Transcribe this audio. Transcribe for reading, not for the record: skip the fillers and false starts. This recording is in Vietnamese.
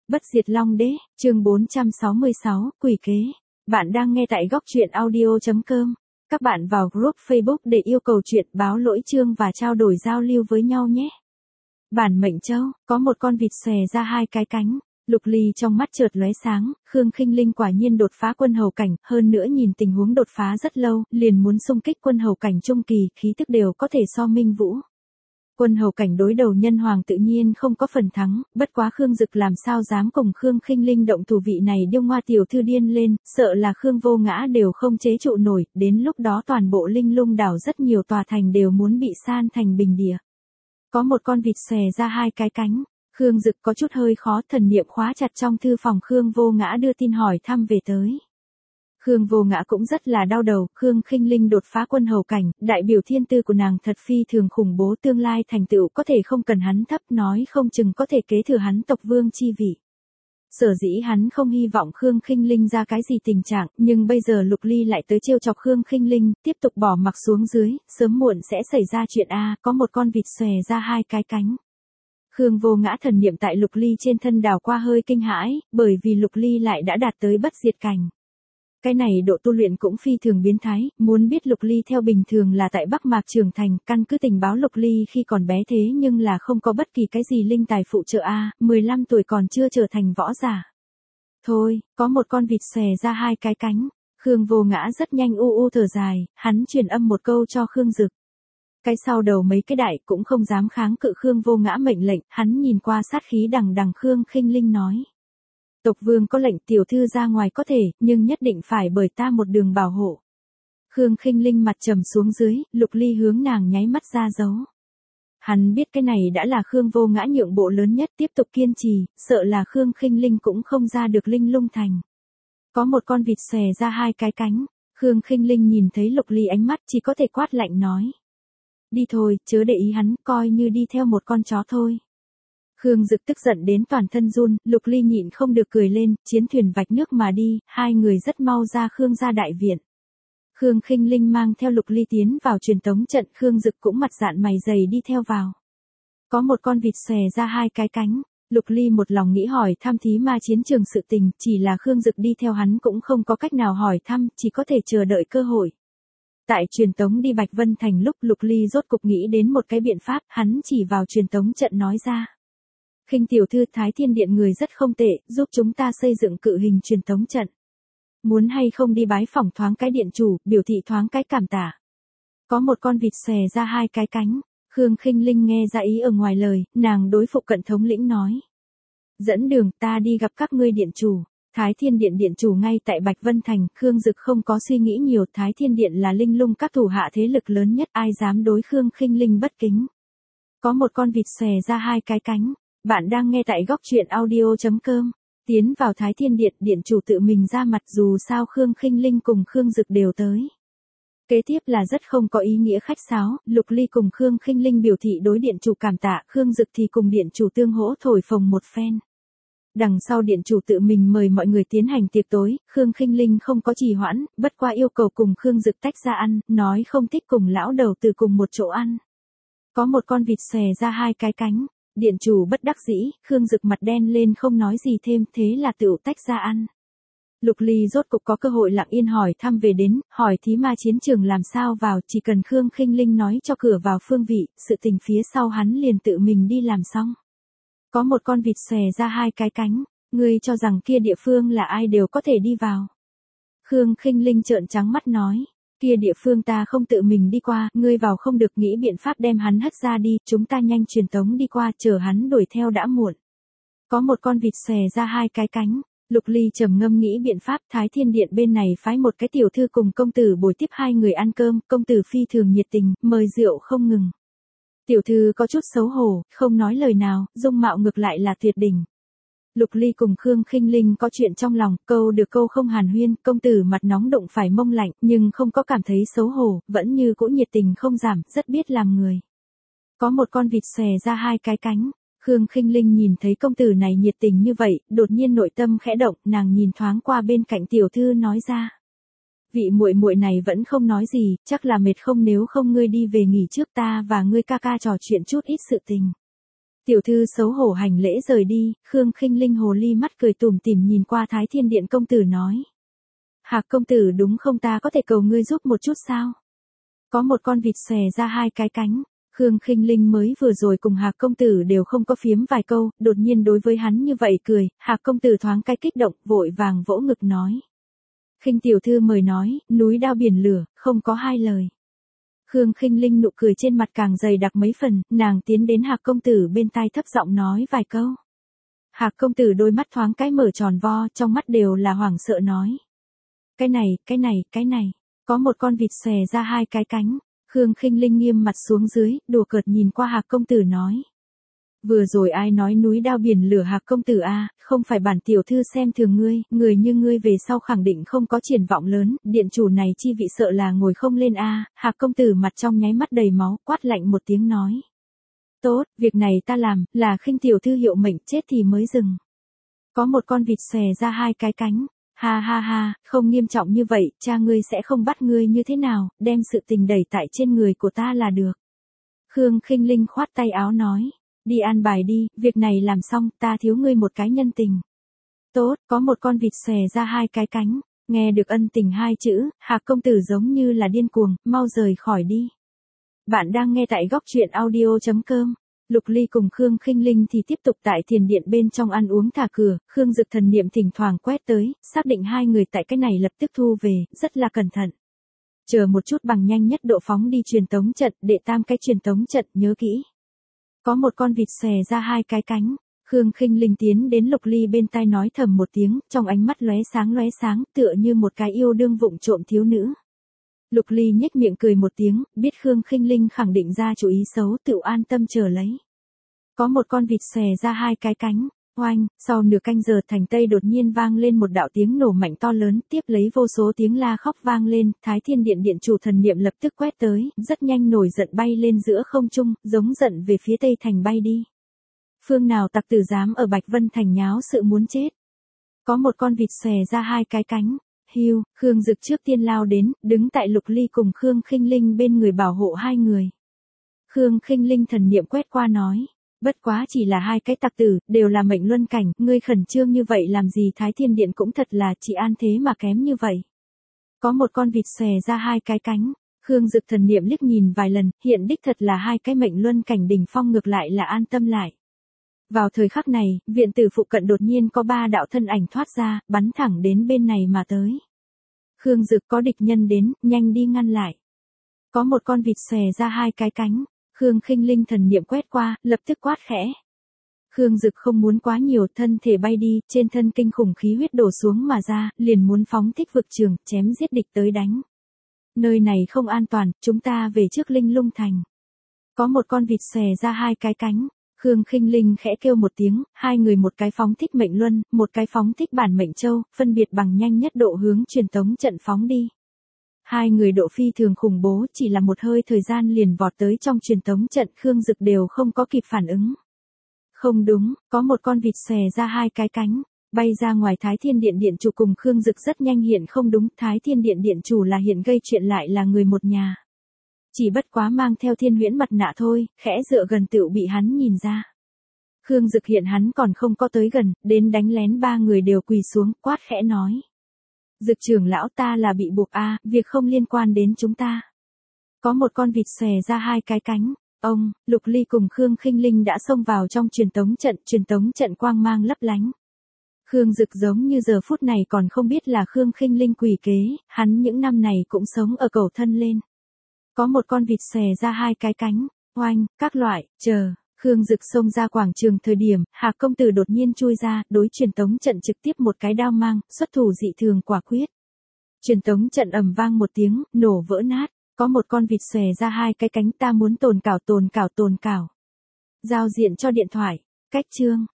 Bất diệt Long Đế, chương 466, Quỷ kế. Bạn đang nghe tại góc truyện audio.com. Các bạn vào group Facebook để yêu cầu chuyện báo lỗi chương và trao đổi giao lưu với nhau nhé. Bản mệnh châu, có một con vịt xòe ra hai cái cánh. Lục Ly trong mắt chợt lóe sáng, Khương Khinh Linh quả nhiên đột phá quân hầu cảnh, hơn nữa nhìn tình huống đột phá rất lâu, liền muốn xung kích quân hầu cảnh trung kỳ, khí tức đều có thể so Minh Vũ. Quân hầu cảnh đối đầu nhân hoàng tự nhiên không có phần thắng, bất quá Khương Dực làm sao dám cùng Khương Khinh Linh động thủ, vị này điêu ngoa tiểu thư điên lên, sợ là Khương Vô Ngã đều không chế trụ nổi, đến lúc đó toàn bộ Linh Lung đảo rất nhiều tòa thành đều muốn bị san thành bình địa. Có một con vịt xòe ra hai cái cánh, Khương Dực có chút hơi khó, thần niệm khóa chặt trong thư phòng Khương Vô Ngã đưa tin hỏi thăm về tới. Khương Vô Ngã cũng rất là đau đầu, Khương Khinh Linh đột phá quân hầu cảnh, đại biểu thiên tư của nàng thật phi thường khủng bố, tương lai thành tựu có thể không cần hắn thấp, nói không chừng có thể kế thừa hắn tộc vương chi vị. Sở dĩ hắn không hy vọng Khương Khinh Linh ra cái gì tình trạng, nhưng bây giờ Lục Ly lại tới trêu chọc Khương Khinh Linh, tiếp tục bỏ mặc xuống dưới, sớm muộn sẽ xảy ra chuyện có một con vịt xòe ra hai cái cánh. Khương Vô Ngã thần niệm tại Lục Ly trên thân đảo qua hơi kinh hãi, bởi vì Lục Ly lại đã đạt tới bất diệt cảnh. Cái này độ tu luyện cũng phi thường biến thái, muốn biết Lục Ly theo bình thường là tại Bắc Mạc trưởng thành, căn cứ tình báo Lục Ly khi còn bé thế nhưng là không có bất kỳ cái gì linh tài phụ trợ 15 tuổi còn chưa trở thành võ giả. Thôi, có một con vịt xòe ra hai cái cánh, Khương Vô Ngã rất nhanh thở dài, hắn truyền âm một câu cho Khương Dực. Cái sau đầu mấy cái đại cũng không dám kháng cự Khương Vô Ngã mệnh lệnh, hắn nhìn qua sát khí đằng đằng Khương Khinh Linh nói. Tộc vương có lệnh tiểu thư ra ngoài có thể, nhưng nhất định phải bởi ta một đường bảo hộ. Khương Khinh Linh mặt trầm xuống dưới, Lục Ly hướng nàng nháy mắt ra dấu. Hắn biết cái này đã là Khương Vô Ngã nhượng bộ lớn nhất, tiếp tục kiên trì, sợ là Khương Khinh Linh cũng không ra được Linh Lung thành. Có một con vịt xòe ra hai cái cánh, Khương Khinh Linh nhìn thấy Lục Ly ánh mắt chỉ có thể quát lạnh nói. Đi thôi, chớ để ý hắn, coi như đi theo một con chó thôi. Khương Dực tức giận đến toàn thân run, Lục Ly nhịn không được cười lên, chiến thuyền vạch nước mà đi, hai người rất mau ra Khương gia đại viện. Khương Khinh Linh mang theo Lục Ly tiến vào truyền tống trận, Khương Dực cũng mặt dạn mày dày đi theo vào. Có một con vịt xòe ra hai cái cánh, Lục Ly một lòng nghĩ hỏi thăm thí ma chiến trường sự tình, chỉ là Khương Dực đi theo hắn cũng không có cách nào hỏi thăm, chỉ có thể chờ đợi cơ hội. Tại truyền tống đi Bạch Vân Thành lúc Lục Ly rốt cục nghĩ đến một cái biện pháp, hắn chỉ vào truyền tống trận nói ra. Khinh tiểu thư, Thái Thiên Điện người rất không tệ, giúp chúng ta xây dựng cự hình truyền tống trận. Muốn hay không đi bái phỏng thoáng cái điện chủ, biểu thị thoáng cái cảm tạ. Có một con vịt xòe ra hai cái cánh, Khương Khinh Linh nghe ra ý ở ngoài lời, nàng đối Phụ Cận thống lĩnh nói. Dẫn đường, ta đi gặp các ngươi điện chủ. Thái Thiên Điện điện chủ ngay tại Bạch Vân Thành, Khương Dực không có suy nghĩ nhiều, Thái Thiên Điện là Linh Lung các thủ hạ thế lực lớn nhất, ai dám đối Khương Khinh Linh bất kính. Có một con vịt xòe ra hai cái cánh. Bạn đang nghe tại góc truyện audio.com. Tiến vào Thái Thiên Điện, điện chủ tự mình ra mặt, dù sao Khương Khinh Linh cùng Khương Dực đều tới. Kế tiếp là rất không có ý nghĩa khách sáo, Lục Ly cùng Khương Khinh Linh biểu thị đối điện chủ cảm tạ, Khương Dực thì cùng điện chủ tương hỗ thổi phồng một phen. Đằng sau điện chủ tự mình mời mọi người tiến hành tiệc tối, Khương Khinh Linh không có trì hoãn, bất qua yêu cầu cùng Khương Dực tách ra ăn, nói không thích cùng lão đầu từ cùng một chỗ ăn. Có một con vịt xòe ra hai cái cánh. Điện chủ bất đắc dĩ, Khương Dực mặt đen lên không nói gì thêm, thế là tựu tách ra ăn. Lục Ly rốt cục có cơ hội lặng yên hỏi thăm về đến, hỏi thí ma chiến trường làm sao vào, chỉ cần Khương Khinh Linh nói cho cửa vào phương vị, sự tình phía sau hắn liền tự mình đi làm xong. Có một con vịt xòe ra hai cái cánh, ngươi cho rằng kia địa phương là ai đều có thể đi vào. Khương Khinh Linh trợn trắng mắt nói. Kia địa phương ta không tự mình đi qua, ngươi vào không được, nghĩ biện pháp đem hắn hất ra đi, chúng ta nhanh truyền tống đi qua, chờ hắn đuổi theo đã muộn. Có một con vịt xòe ra hai cái cánh, Lục Ly trầm ngâm nghĩ biện pháp, Thái Thiên Điện bên này phái một cái tiểu thư cùng công tử bồi tiếp hai người ăn cơm, công tử phi thường nhiệt tình, mời rượu không ngừng. Tiểu thư có chút xấu hổ, không nói lời nào, dung mạo ngược lại là tuyệt đỉnh. Lục Ly cùng Khương Khinh Linh có chuyện trong lòng, câu được câu không hàn huyên, công tử mặt nóng đụng phải mông lạnh, nhưng không có cảm thấy xấu hổ, vẫn như cũ nhiệt tình không giảm, rất biết làm người. Có một con vịt xòe ra hai cái cánh, Khương Khinh Linh nhìn thấy công tử này nhiệt tình như vậy, đột nhiên nội tâm khẽ động, nàng nhìn thoáng qua bên cạnh tiểu thư nói ra. Vị muội muội này vẫn không nói gì, chắc là mệt không, nếu không ngươi đi về nghỉ trước, ta và ngươi ca ca trò chuyện chút ít sự tình. Tiểu thư xấu hổ hành lễ rời đi, Khương Khinh Linh hồ ly mắt cười tủm tỉm nhìn qua Thái Thiên Điện công tử nói. Hạc công tử đúng không, ta có thể cầu ngươi giúp một chút sao? Có một con vịt xòe ra hai cái cánh. Khương Khinh Linh mới vừa rồi cùng Hạc công tử đều không có phiếm vài câu, đột nhiên đối với hắn như vậy cười, Hạc công tử thoáng cái kích động, vội vàng vỗ ngực nói. Khinh tiểu thư mời nói, núi đao biển lửa, không có hai lời. Khương Khinh Linh nụ cười trên mặt càng dày đặc mấy phần, nàng tiến đến Hạc công tử bên tai thấp giọng nói vài câu. Hạc công tử đôi mắt thoáng cái mở tròn vo, trong mắt đều là hoảng sợ nói. Cái này, có một con vịt xòe ra hai cái cánh. Khương Khinh Linh nghiêm mặt xuống dưới, đùa cợt nhìn qua Hạc công tử nói. Vừa rồi ai nói núi đao biển lửa Hạc công tử a, không phải bản tiểu thư xem thường ngươi, người như ngươi về sau khẳng định không có triển vọng lớn, điện chủ này chi vị sợ là ngồi không lên a. Hạc công tử mặt trong nháy mắt đầy máu, quát lạnh một tiếng nói. Tốt, việc này ta làm, là Khinh tiểu thư hiệu mệnh, chết thì mới dừng. Có một con vịt xòe ra hai cái cánh. Ha ha ha, không nghiêm trọng như vậy, cha ngươi sẽ không bắt ngươi như thế nào, đem sự tình đẩy tại trên người của ta là được. Khương Khinh Linh khoát tay áo nói, đi an bài đi, việc này làm xong, ta thiếu ngươi một cái nhân tình. Tốt, có một con vịt xòe ra hai cái cánh, nghe được ân tình hai chữ, Hạc công tử giống như là điên cuồng, mau rời khỏi đi. Bạn đang nghe tại góc truyện audio.com. Lục Ly cùng Khương Khinh Linh thì tiếp tục tại thiền điện bên trong ăn uống thả cửa, Khương Dực thần niệm thỉnh thoảng quét tới, xác định hai người tại cái này lập tức thu về, rất là cẩn thận. Chờ một chút bằng nhanh nhất độ phóng đi truyền tống trận, đệ tam cái truyền tống trận, nhớ kỹ. Có một con vịt xòe ra hai cái cánh, Khương Khinh Linh tiến đến Lục Ly bên tai nói thầm một tiếng, trong ánh mắt lóe sáng, tựa như một cái yêu đương vụng trộm thiếu nữ. Lục Ly nhếch miệng cười một tiếng, biết Khương Khinh Linh khẳng định ra chủ ý xấu, tự an tâm chờ lấy. Có một con vịt xòe ra hai cái cánh, oanh, sau nửa canh giờ thành Tây đột nhiên vang lên một đạo tiếng nổ mạnh to lớn, tiếp lấy vô số tiếng la khóc vang lên, Thái Thiên Điện điện chủ thần niệm lập tức quét tới, rất nhanh nổi giận bay lên giữa không trung, giống giận về phía Tây thành bay đi. Phương nào tặc tử dám ở Bạch Vân thành nháo sự muốn chết. Có một con vịt xòe ra hai cái cánh. Hiu, Khương Dực trước tiên lao đến, đứng tại Lục Ly cùng Khương Khinh Linh bên người bảo hộ hai người. Khương Khinh Linh thần niệm quét qua nói, bất quá chỉ là hai cái tặc tử, đều là mệnh luân cảnh, ngươi khẩn trương như vậy làm gì, Thái Thiên Điện cũng thật là chỉ an thế mà kém như vậy. Có một con vịt xòe ra hai cái cánh, Khương Dực thần niệm liếc nhìn vài lần, hiện đích thật là hai cái mệnh luân cảnh đỉnh phong, ngược lại là an tâm lại. Vào thời khắc này, viện tử phụ cận đột nhiên có ba đạo thân ảnh thoát ra, bắn thẳng đến bên này mà tới. Khương Dực có địch nhân đến, nhanh đi ngăn lại. Có một con vịt xòe ra hai cái cánh, Khương Khinh Linh thần niệm quét qua, lập tức quát khẽ. Khương Dực không muốn quá nhiều, thân thể bay đi, trên thân kinh khủng khí huyết đổ xuống mà ra, liền muốn phóng thích vực trường, chém giết địch tới đánh. Nơi này không an toàn, chúng ta về trước Linh Lung Thành. Có một con vịt xòe ra hai cái cánh. Khương Khinh Linh khẽ kêu một tiếng, hai người một cái phóng thích mệnh luân, một cái phóng thích bản mệnh châu, phân biệt bằng nhanh nhất độ hướng truyền tống trận phóng đi. Hai người độ phi thường khủng bố, chỉ là một hơi thời gian liền vọt tới trong truyền tống trận, Khương Dực đều không có kịp phản ứng. Không đúng, có một con vịt xòe ra hai cái cánh, bay ra ngoài. Thái Thiên Điện điện chủ cùng Khương Dực rất nhanh hiện không đúng, Thái Thiên Điện điện chủ là hiện gây chuyện lại là người một nhà. Chỉ bất quá mang theo Thiên Huyễn mặt nạ thôi, khẽ dựa gần tựu bị hắn nhìn ra. Khương Dực hiện hắn còn không có tới gần, đến đánh lén ba người đều quỳ xuống, quát khẽ nói. Dực trưởng lão, ta là bị buộc a, việc không liên quan đến chúng ta. Có một con vịt xòe ra hai cái cánh, ông, Lục Ly cùng Khương Khinh Linh đã xông vào trong truyền tống trận quang mang lấp lánh. Khương Dực giống như giờ phút này còn không biết là Khương Khinh Linh quỷ kế, hắn những năm này cũng sống ở cầu thân lên. Có một con vịt xòe ra hai cái cánh, oanh, các loại, chờ, Khương Dực xông ra quảng trường thời điểm, Hạc công tử đột nhiên chui ra, đối truyền tống trận trực tiếp một cái đao mang, xuất thủ dị thường quả quyết. Truyền tống trận ầm vang một tiếng, nổ vỡ nát, có một con vịt xòe ra hai cái cánh, ta muốn tồn cảo. Giao diện cho điện thoại, cách chương.